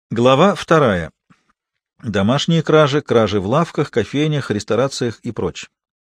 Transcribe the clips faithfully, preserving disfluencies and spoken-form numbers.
Глава вторая. Домашние кражи, кражи в лавках, кофейнях, ресторациях и прочее.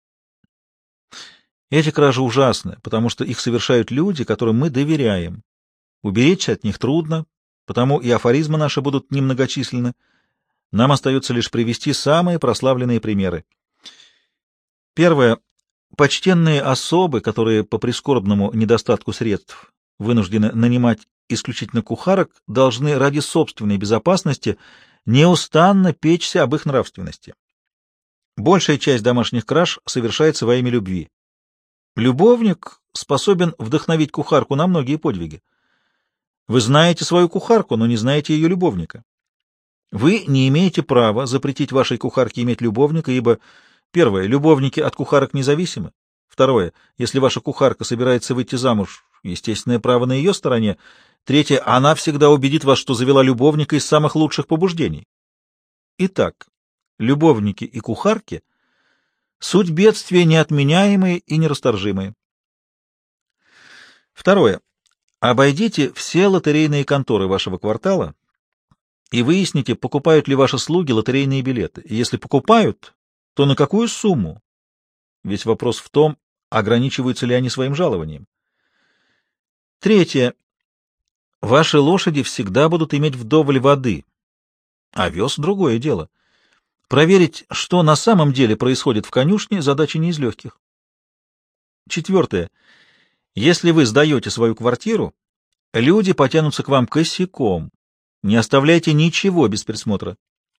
Эти кражи ужасны, потому что их совершают люди, которым мы доверяем. Уберечься от них трудно, потому и афоризмы наши будут немногочисленны. Нам остается лишь привести самые прославленные примеры. Первое. Почтенные особы, которые по прискорбному недостатку средств вынуждены нанимать исключительно кухарок, должны ради собственной безопасности неустанно печься об их нравственности. Большая часть домашних краж совершается во имя любви. Любовник способен вдохновить кухарку на многие подвиги. Вы знаете свою кухарку, но не знаете ее любовника. Вы не имеете права запретить вашей кухарке иметь любовника, ибо, первое, любовники от кухарок независимы. Второе, если ваша кухарка собирается выйти замуж, естественное право на ее стороне. Третье, она всегда убедит вас, что завела любовника из самых лучших побуждений. Итак, любовники и кухарки — суть бедствия неотменяемые и нерасторжимые. Второе. Обойдите все лотерейные конторы вашего квартала и выясните, покупают ли ваши слуги лотерейные билеты. И если покупают, то на какую сумму? Ведь вопрос в том, ограничиваются ли они своим жалованием. Третье. Ваши лошади всегда будут иметь вдоволь воды, а овес — другое дело. Проверить, что на самом деле происходит в конюшне, задача не из легких. Четвертое. Если вы сдаете свою квартиру, люди потянутся к вам косяком. Не оставляйте ничего без присмотра.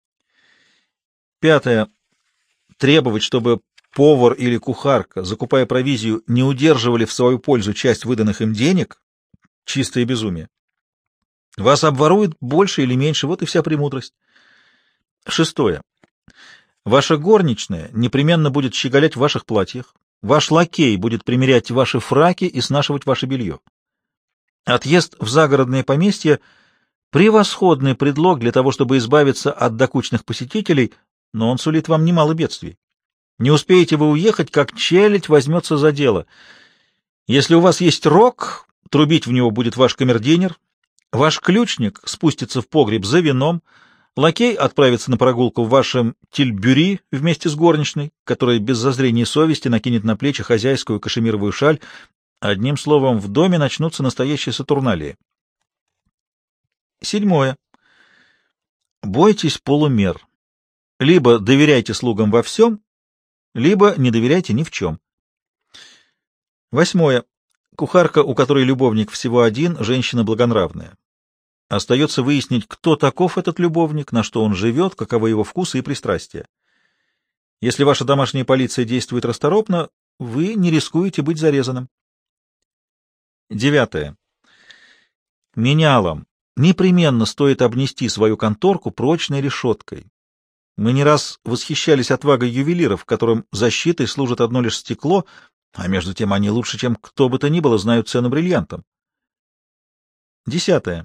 Пятое. Требовать, чтобы повар или кухарка, закупая провизию, не удерживали в свою пользу часть выданных им денег — чистое безумие. Вас обворуют больше или меньше, вот и вся премудрость. Шестое. Ваша горничная непременно будет щеголять в ваших платьях, ваш лакей будет примерять ваши фраки и снашивать ваше белье. Отъезд в загородное поместье — превосходный предлог для того, чтобы избавиться от докучных посетителей, но он сулит вам немало бедствий. Не успеете вы уехать, как челядь возьмется за дело. Если у вас есть рог, трубить в него будет ваш камердинер, ваш ключник спустится в погреб за вином, лакей отправится на прогулку в вашем тильбюри вместе с горничной, которая без зазрения совести накинет на плечи хозяйскую кашемировую шаль. Одним словом, в доме начнутся настоящие сатурналии. Седьмое. Бойтесь полумер. Либо доверяйте слугам во всем, либо не доверяйте ни в чем. Восьмое. Кухарка, у которой любовник всего один, женщина благонравная. Остается выяснить, кто таков этот любовник, на что он живет, каковы его вкусы и пристрастия. Если ваша домашняя полиция действует расторопно, вы не рискуете быть зарезанным. Девятое. Менялам непременно стоит обнести свою конторку прочной решеткой. Мы не раз восхищались отвагой ювелиров, которым защитой служит одно лишь стекло, а между тем они лучше, чем кто бы то ни было, знают цену бриллиантам. Десятое.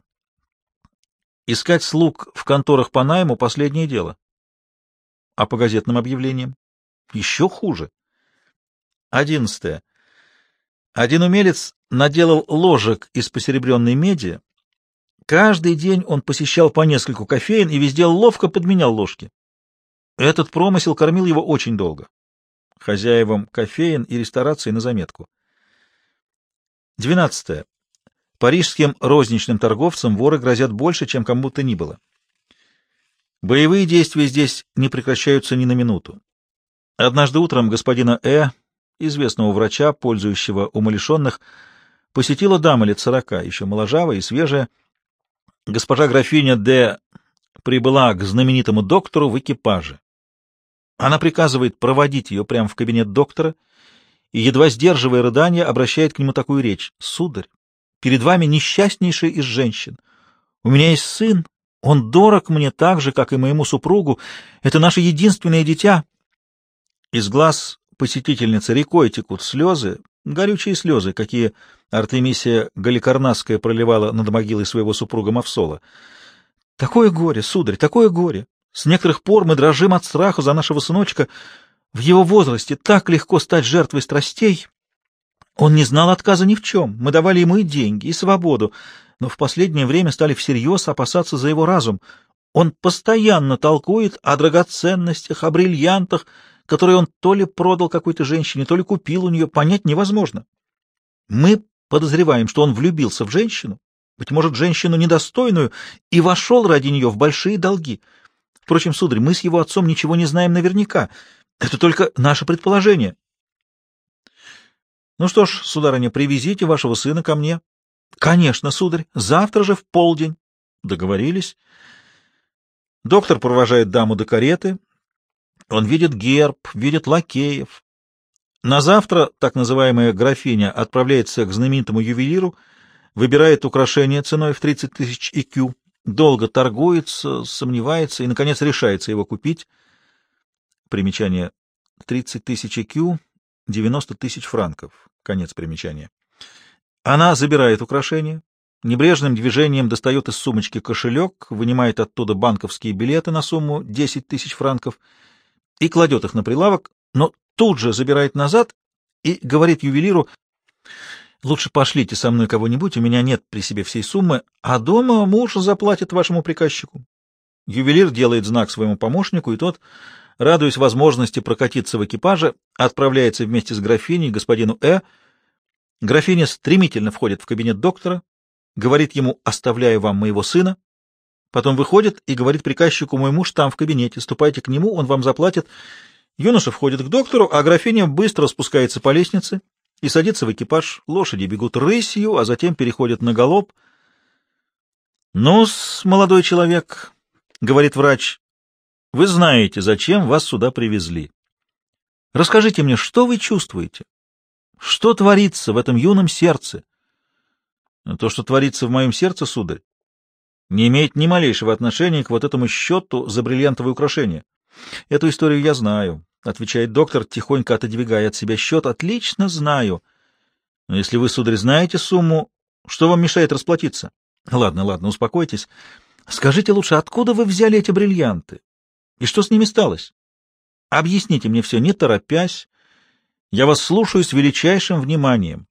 Искать слуг в конторах по найму — последнее дело. А по газетным объявлениям? Еще хуже. Одиннадцатое. Один умелец наделал ложек из посеребренной меди. Каждый день он посещал по нескольку кофеен и везде ловко подменял ложки. Этот промысел кормил его очень долго. Хозяевам кофеен и ресторации на заметку. Двенадцатое. Парижским розничным торговцам воры грозят больше, чем кому-то ни было. Боевые действия здесь не прекращаются ни на минуту. Однажды утром господина Э, известного врача, пользующего умалишенных, посетила дама лет сорока, еще моложавая и свежая. Госпожа графиня Д прибыла к знаменитому доктору в экипаже. Она приказывает проводить ее прямо в кабинет доктора и, едва сдерживая рыдания, обращает к нему такую речь: «Сударь, перед вами несчастнейшая из женщин. У меня есть сын, он дорог мне так же, как и моему супругу. Это наше единственное дитя». Из глаз посетительницы рекой текут слезы, горючие слезы, какие Артемисия Галикарнасская проливала над могилой своего супруга Мавсола. «Такое горе, сударь, такое горе! С некоторых пор мы дрожим от страха за нашего сыночка. В его возрасте так легко стать жертвой страстей. Он не знал отказа ни в чем. Мы давали ему и деньги, и свободу. но в последнее время стали всерьез опасаться за его разум. Он постоянно толкует о драгоценностях, о бриллиантах, которые он то ли продал какой-то женщине, то ли купил у нее, понять невозможно. Мы подозреваем, что он влюбился в женщину, быть может, женщину недостойную, и вошел ради нее в большие долги. Впрочем, сударь, мы с его отцом ничего не знаем наверняка. Это только наше предположение. Ну что ж, сударыня, привезите вашего сына ко мне. Конечно, сударь, завтра же в полдень. Договорились. Доктор провожает даму до кареты. Он видит герб, видит лакеев. На завтра так называемая графиня отправляется к знаменитому ювелиру, выбирает украшение ценой в тридцать тысяч и кью, долго торгуется, сомневается и, наконец, решается его купить. Примечание: тридцать тысяч и кью, девяносто тысяч франков. Конец примечания. Она забирает украшение, небрежным движением достает из сумочки кошелек, вынимает оттуда банковские билеты на сумму десять тысяч франков и кладет их на прилавок, но тут же забирает назад и говорит ювелиру: «Лучше пошлите со мной кого-нибудь, у меня нет при себе всей суммы, а дома муж заплатит вашему приказчику». Ювелир делает знак своему помощнику, и тот, радуясь возможности прокатиться в экипаже, отправляется вместе с графиней к господину Э. Графиня стремительно входит в кабинет доктора, говорит ему: «Оставляю вам моего сына». Потом выходит и говорит приказчику: «Мой муж там в кабинете, ступайте к нему, он вам заплатит». Юноша входит к доктору, а графиня быстро спускается по лестнице и садится в экипаж. Лошади бегут рысью, а затем переходят на галоп. «Ну-с, молодой человек, — говорит врач, — вы знаете, зачем вас сюда привезли. Расскажите мне, что вы чувствуете? Что творится в этом юном сердце?» «То, что творится в моем сердце, сударь, не имеет ни малейшего отношения к вот этому счету за бриллиантовые украшения. Эту историю я знаю, — отвечает доктор, тихонько отодвигая от себя счет. — Отлично знаю. Но если вы, сударь, знаете сумму, что вам мешает расплатиться? Ладно, ладно, успокойтесь. Скажите лучше, откуда вы взяли эти бриллианты? И что с ними сталось? Объясните мне все, не торопясь. Я вас слушаю с величайшим вниманием.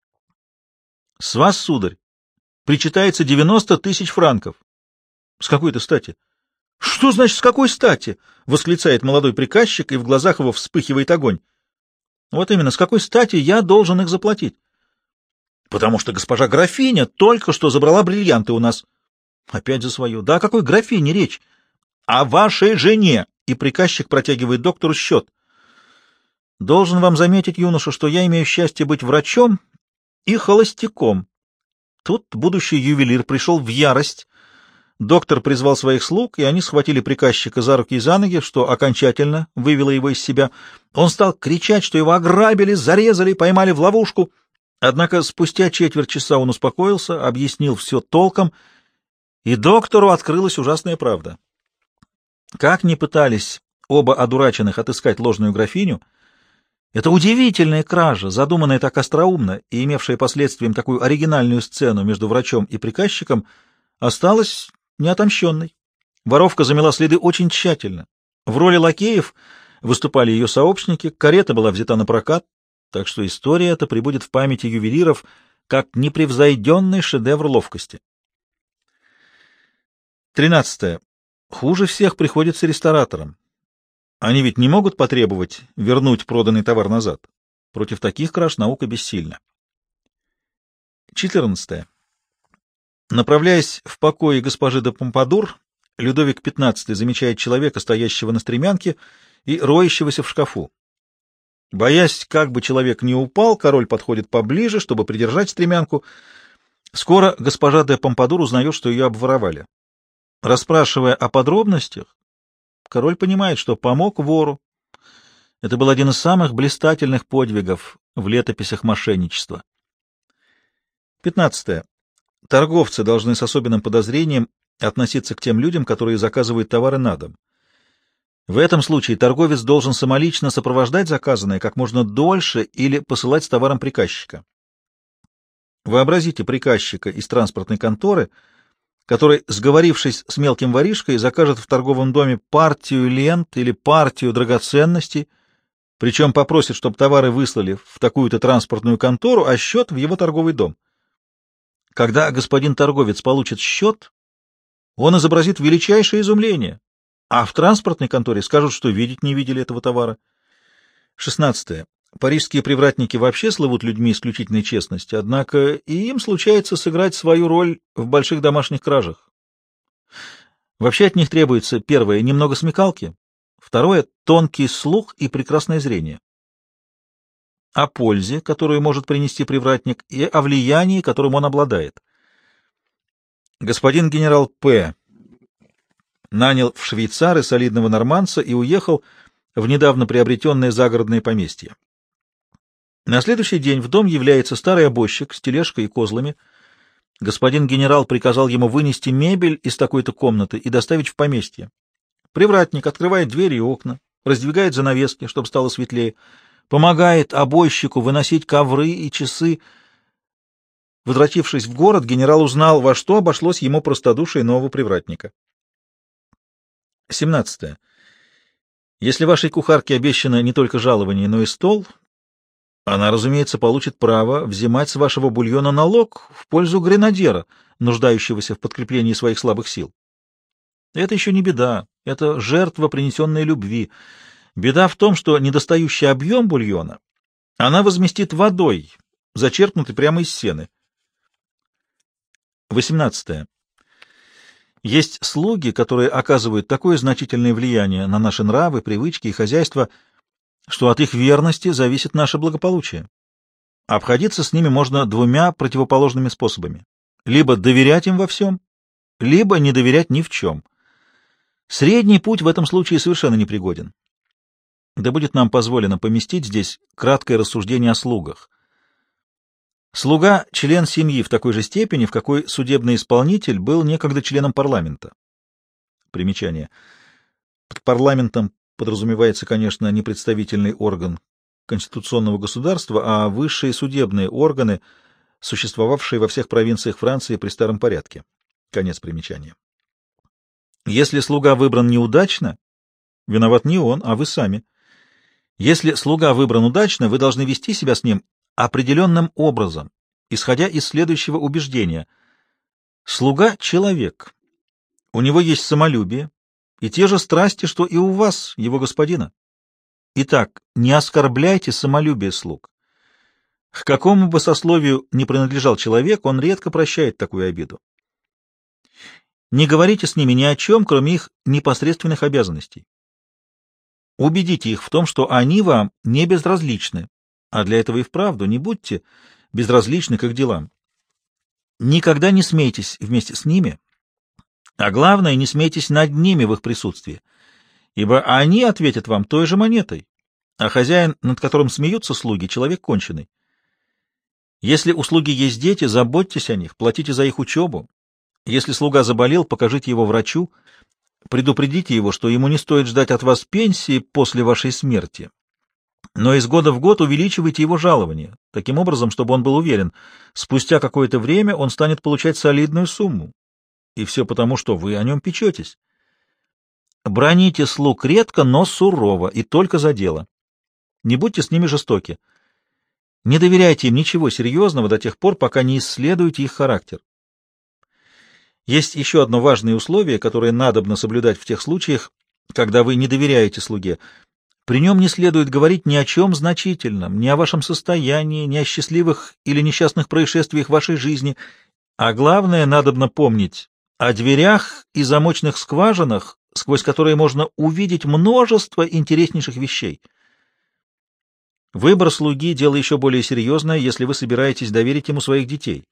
С вас, сударь, причитается девяносто тысяч франков. С какой-то стати? — Что значит, с какой стати? — восклицает молодой приказчик, и в глазах его вспыхивает огонь. — Вот именно, с какой стати я должен их заплатить? — Потому что госпожа графиня только что забрала бриллианты у нас. — Опять за свое. — Да о какой графине речь? — О вашей жене. И приказчик протягивает доктору счет. — Должен вам заметить, юноша, что я имею счастье быть врачом и холостяком. Тут будущий ювелир пришел в ярость. Доктор призвал своих слуг, и они схватили приказчика за руки и за ноги, что окончательно вывело его из себя. Он стал кричать, что его ограбили, зарезали, поймали в ловушку. Однако спустя четверть часа он успокоился, объяснил все толком, и доктору открылась ужасная правда. Как ни пытались оба одураченных отыскать ложную графиню, эта удивительная кража, задуманная так остроумно и имевшая последствием такую оригинальную сцену между врачом и приказчиком, осталась неотомщенной. Воровка замела следы очень тщательно. В роли лакеев выступали ее сообщники, карета была взята на прокат, так что история эта пребудет в памяти ювелиров как непревзойденный шедевр ловкости. Тринадцатое. Хуже всех приходится рестораторам. Они ведь не могут потребовать вернуть проданный товар назад. Против таких краж наука бессильна. Четырнадцатое. Направляясь в покои госпожи де Помпадур, Людовик пятнадцатый замечает человека, стоящего на стремянке и роющегося в шкафу. Боясь, как бы человек не упал, король подходит поближе, чтобы придержать стремянку. Скоро госпожа де Помпадур узнает, что ее обворовали. Расспрашивая о подробностях, король понимает, что помог вору. Это был один из самых блистательных подвигов в летописях мошенничества. Пятнадцатое. Торговцы должны с особенным подозрением относиться к тем людям, которые заказывают товары на дом. В этом случае торговец должен самолично сопровождать заказанное как можно дольше или посылать с товаром приказчика. Вообразите приказчика из транспортной конторы, который, сговорившись с мелким воришкой, закажет в торговом доме партию лент или партию драгоценностей, причем попросит, чтобы товары выслали в такую-то транспортную контору, а счет в его торговый дом. Когда господин торговец получит счет, он изобразит величайшее изумление, а в транспортной конторе скажут, что видеть не видели этого товара. Шестнадцатое. Парижские привратники вообще слывут людьми исключительной честности, однако и им случается сыграть свою роль в больших домашних кражах. Вообще от них требуется, первое, немного смекалки, второе, тонкий слух и прекрасное зрение. О пользе, которую может принести привратник, и о влиянии, которым он обладает. Господин генерал П. нанял в Швейцары солидного норманца и уехал в недавно приобретенное загородное поместье. На следующий день в дом является старый обозчик с тележкой и козлами. Господин генерал приказал ему вынести мебель из такой-то комнаты и доставить в поместье. Привратник открывает двери и окна, раздвигает занавески, чтобы стало светлее, помогает обойщику выносить ковры и часы. Возвратившись в город, генерал узнал, во что обошлось ему простодушие нового привратника. семнадцатое. Если вашей кухарке обещано не только жалование, но и стол, она, разумеется, получит право взимать с вашего бульона налог в пользу гренадера, нуждающегося в подкреплении своих слабых сил. Это еще не беда, это жертва, принесенная любви. Беда в том, что недостающий объем бульона она возместит водой, зачерпнутой прямо из сена. восемнадцатое. Есть слуги, которые оказывают такое значительное влияние на наши нравы, привычки и хозяйство, что от их верности зависит наше благополучие. Обходиться с ними можно двумя противоположными способами. Либо доверять им во всем, либо не доверять ни в чем. Средний путь в этом случае совершенно непригоден. Да будет нам позволено поместить здесь краткое рассуждение о слугах. Слуга — член семьи в такой же степени, в какой судебный исполнитель был некогда членом парламента. Примечание. Под парламентом подразумевается, конечно, не представительный орган конституционного государства, а высшие судебные органы, существовавшие во всех провинциях Франции при старом порядке. Конец примечания. Если слуга выбран неудачно, виноват не он, а вы сами. Если слуга выбран удачно, вы должны вести себя с ним определенным образом, исходя из следующего убеждения. Слуга — человек. У него есть самолюбие и те же страсти, что и у вас, его господина. Итак, не оскорбляйте самолюбие слуг. К какому бы сословию ни принадлежал человек, он редко прощает такую обиду. Не говорите с ними ни о чем, кроме их непосредственных обязанностей. Убедите их в том, что они вам не безразличны, а для этого и вправду не будьте безразличны к их делам. Никогда не смейтесь вместе с ними, а главное, не смейтесь над ними в их присутствии, ибо они ответят вам той же монетой, а хозяин, над которым смеются слуги, человек конченый. Если у слуги есть дети, заботьтесь о них, платите за их учебу. Если слуга заболел, покажите его врачу, предупредите его, что ему не стоит ждать от вас пенсии после вашей смерти, но из года в год увеличивайте его жалование, таким образом, чтобы он был уверен, спустя какое-то время он станет получать солидную сумму. И все потому, что вы о нем печетесь. Броните слуг редко, но сурово, и только за дело. Не будьте с ними жестоки. Не доверяйте им ничего серьезного до тех пор, пока не исследуете их характер. Есть еще одно важное условие, которое надобно соблюдать в тех случаях, когда вы не доверяете слуге. При нем не следует говорить ни о чем значительном, ни о вашем состоянии, ни о счастливых или несчастных происшествиях в вашей жизни, а главное, надобно помнить о дверях и замочных скважинах, сквозь которые можно увидеть множество интереснейших вещей. Выбор слуги — дело еще более серьезное, если вы собираетесь доверить ему своих детей.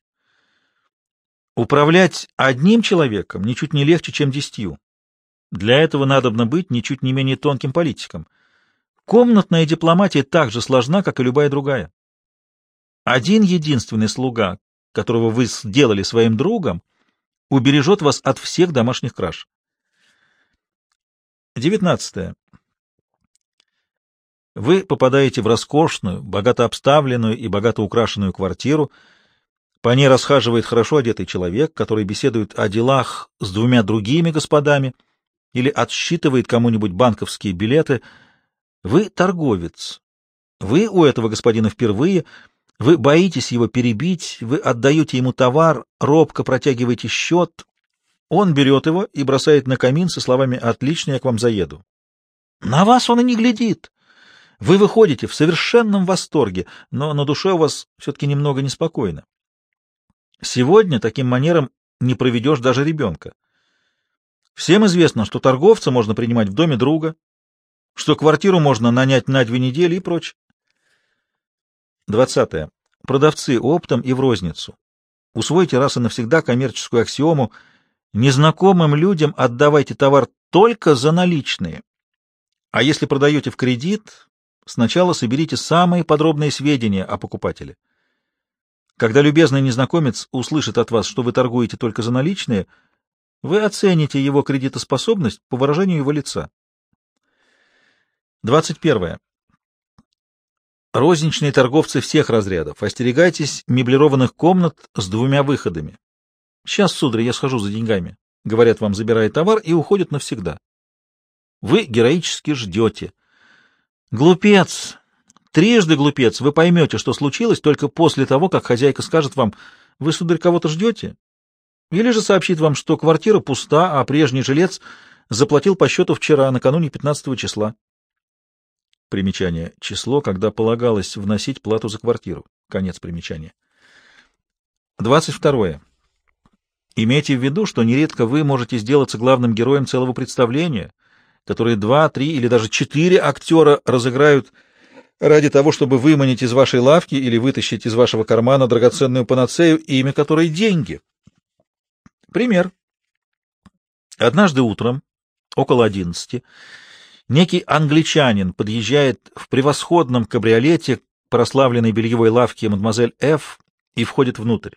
Управлять одним человеком ничуть не легче, чем десятью. Для этого надобно быть ничуть не менее тонким политиком. Комнатная дипломатия так же сложна, как и любая другая. Один единственный слуга, которого вы сделали своим другом, убережет вас от всех домашних краж. девятнадцатое. Вы попадаете в роскошную, богато обставленную и богато украшенную квартиру. По ней расхаживает хорошо одетый человек, который беседует о делах с двумя другими господами или отсчитывает кому-нибудь банковские билеты. Вы торговец. Вы у этого господина впервые. Вы боитесь его перебить, вы отдаете ему товар, робко протягиваете счет. Он берет его и бросает на камин со словами «Отлично, я к вам заеду». На вас он и не глядит. Вы выходите в совершенном восторге, но на душе у вас все-таки немного неспокойно. Сегодня таким манером не проведешь даже ребенка. Всем известно, что торговца можно принимать в доме друга, что квартиру можно нанять на две недели и прочее. Двадцатое. Продавцы оптом и в розницу. Усвойте раз и навсегда коммерческую аксиому: незнакомым людям отдавайте товар только за наличные. А если продаете в кредит, сначала соберите самые подробные сведения о покупателе. Когда любезный незнакомец услышит от вас, что вы торгуете только за наличные, вы оцените его кредитоспособность по выражению его лица. Двадцать первое. Розничные торговцы всех разрядов, остерегайтесь меблированных комнат с двумя выходами. Сейчас, сударь, я схожу за деньгами, говорят вам, забирая товар, и уходят навсегда. Вы героически ждете. Глупец, трижды глупец, вы поймете, что случилось только после того, как хозяйка скажет вам: вы, сударь, кого-то ждете? Или же сообщит вам, что квартира пуста, а прежний жилец заплатил по счету вчера, накануне пятнадцатого числа. Примечание. Число, когда полагалось вносить плату за квартиру. Конец примечания. Двадцать второе. Имейте в виду, что нередко вы можете сделаться главным героем целого представления, которые два, три или даже четыре актера разыграют ради того, чтобы выманить из вашей лавки или вытащить из вашего кармана драгоценную панацею, имя которой — деньги. Пример. Однажды утром, около одиннадцати, некий англичанин подъезжает в превосходном кабриолете к прославленной бельевой лавке мадемуазель Ф. и входит внутрь.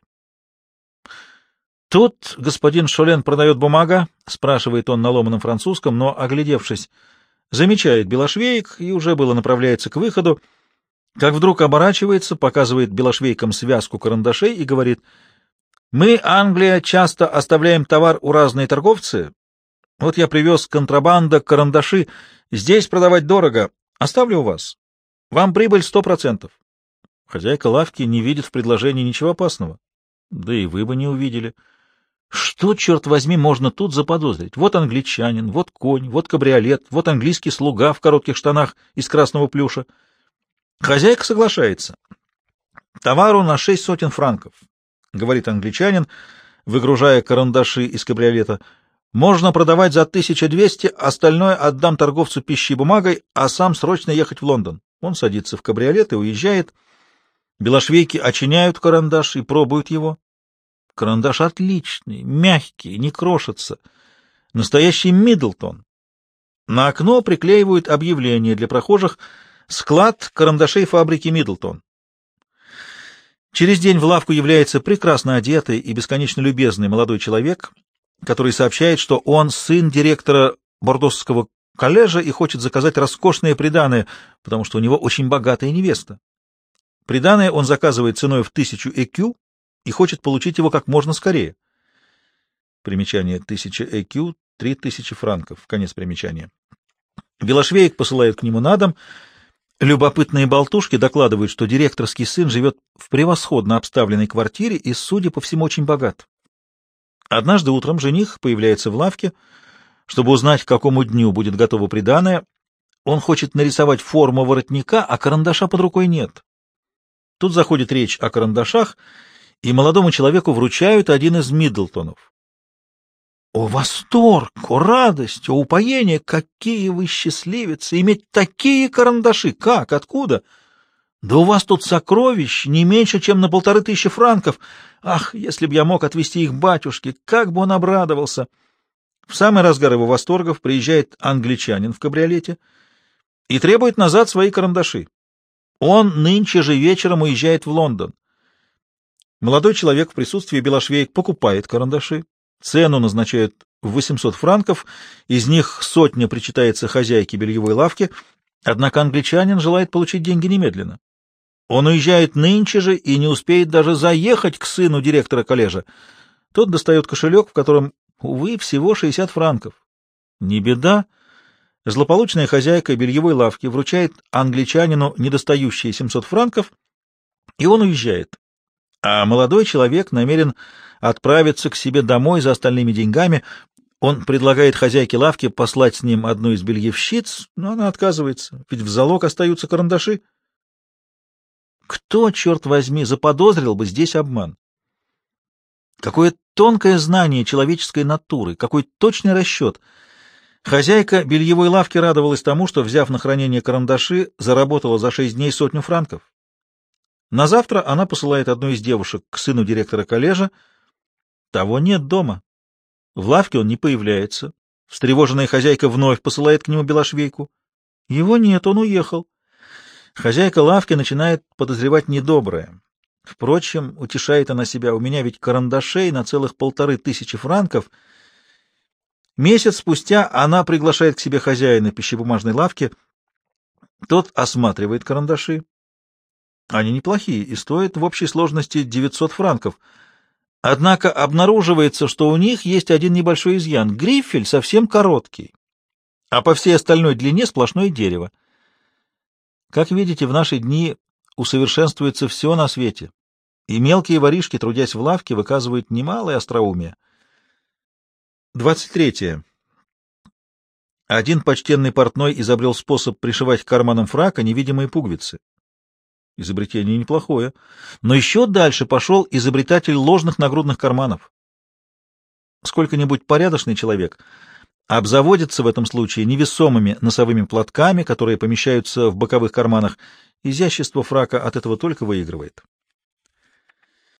«Тут господин Шолен продает бумага?» — спрашивает он на ломаном французском, но, оглядевшись, замечает белошвеек и уже было направляется к выходу, как вдруг оборачивается, показывает белошвейкам связку карандашей и говорит: «Мы, Англия, часто оставляем товар у разные торговцы. Вот я привез контрабанда, карандаши. Здесь продавать дорого. Оставлю у вас. Вам прибыль сто процентов». Хозяйка лавки не видит в предложении ничего опасного. Да и вы бы не увидели. Что, черт возьми, можно тут заподозрить? Вот англичанин, вот конь, вот кабриолет, вот английский слуга в коротких штанах из красного плюша. Хозяйка соглашается. «Товару на шесть сотен франков», — говорит англичанин, выгружая карандаши из кабриолета. «Можно продавать за тысячу двести, остальное отдам торговцу пищей и бумагой, а сам срочно ехать в Лондон». Он садится в кабриолет и уезжает. Белошвейки очиняют карандаш и пробуют его. Карандаш отличный, мягкий, не крошится. Настоящий Миддлтон. На окно приклеивают объявление для прохожих: «Склад карандашей фабрики Миддлтон». Через день в лавку является прекрасно одетый и бесконечно любезный молодой человек, который сообщает, что он сын директора Бордосского коллежа и хочет заказать роскошные приданое, потому что у него очень богатая невеста. Приданое он заказывает ценой в тысячу экю и хочет получить его как можно скорее. Примечание: тысяча экю — три тысячи франков. Конец примечания. Белошвеек посылают к нему на дом. Любопытные болтушки докладывают, что директорский сын живет в превосходно обставленной квартире и, судя по всему, очень богат. Однажды утром жених появляется в лавке, чтобы узнать, к какому дню будет готово приданое. Он хочет нарисовать форму воротника, а карандаша под рукой нет. Тут заходит речь о карандашах, и молодому человеку вручают один из Миддлтонов. О, восторг! О, радость! О, упоение! Какие вы счастливицы! Иметь такие карандаши! Как? Откуда? Да у вас тут сокровищ не меньше, чем на полторы тысячи франков. Ах, если б я мог отвезти их батюшке, как бы он обрадовался! В самый разгар его восторгов приезжает англичанин в кабриолете и требует назад свои карандаши. Он нынче же вечером уезжает в Лондон. Молодой человек в присутствии белошвеек покупает карандаши. Цену назначают в восемьсот франков, из них сотня причитается хозяйке бельевой лавки, однако англичанин желает получить деньги немедленно. Он уезжает нынче же и не успеет даже заехать к сыну директора коллежа. Тот достает кошелек, в котором, увы, всего шестьдесят франков. Не беда. Злополучная хозяйка бельевой лавки вручает англичанину недостающие семьсот франков, И он уезжает. А молодой человек намерен отправиться к себе домой за остальными деньгами. Он предлагает хозяйке лавки послать с ним одну из бельевщиц, но она отказывается, ведь в залог остаются карандаши. Кто, черт возьми, заподозрил бы здесь обман? Какое тонкое знание человеческой натуры, какой точный расчет! Хозяйка бельевой лавки радовалась тому, что, взяв на хранение карандаши, заработала за шесть дней сотню франков. На завтра она посылает одну из девушек к сыну директора коллежа. Того нет дома. В лавке он не появляется. Встревоженная хозяйка вновь посылает к нему белошвейку. Его нет, он уехал. Хозяйка лавки начинает подозревать недоброе. Впрочем, утешает она себя, у меня ведь карандашей на целых полторы тысячи франков. Месяц спустя она приглашает к себе хозяина пищебумажной лавки. Тот осматривает карандаши. Они неплохие и стоят в общей сложности девятьсот франков. Однако обнаруживается, что у них есть один небольшой изъян. Грифель совсем короткий, а по всей остальной длине сплошное дерево. Как видите, в наши дни усовершенствуется все на свете, и мелкие воришки, трудясь в лавке, выказывают немалое остроумие. двадцать третье. Один почтенный портной изобрел способ пришивать к карманам фрака невидимые пуговицы. Изобретение неплохое. Но еще дальше пошел изобретатель ложных нагрудных карманов. Сколько-нибудь порядочный человек обзаводится в этом случае невесомыми носовыми платками, которые помещаются в боковых карманах. Изящество фрака от этого только выигрывает.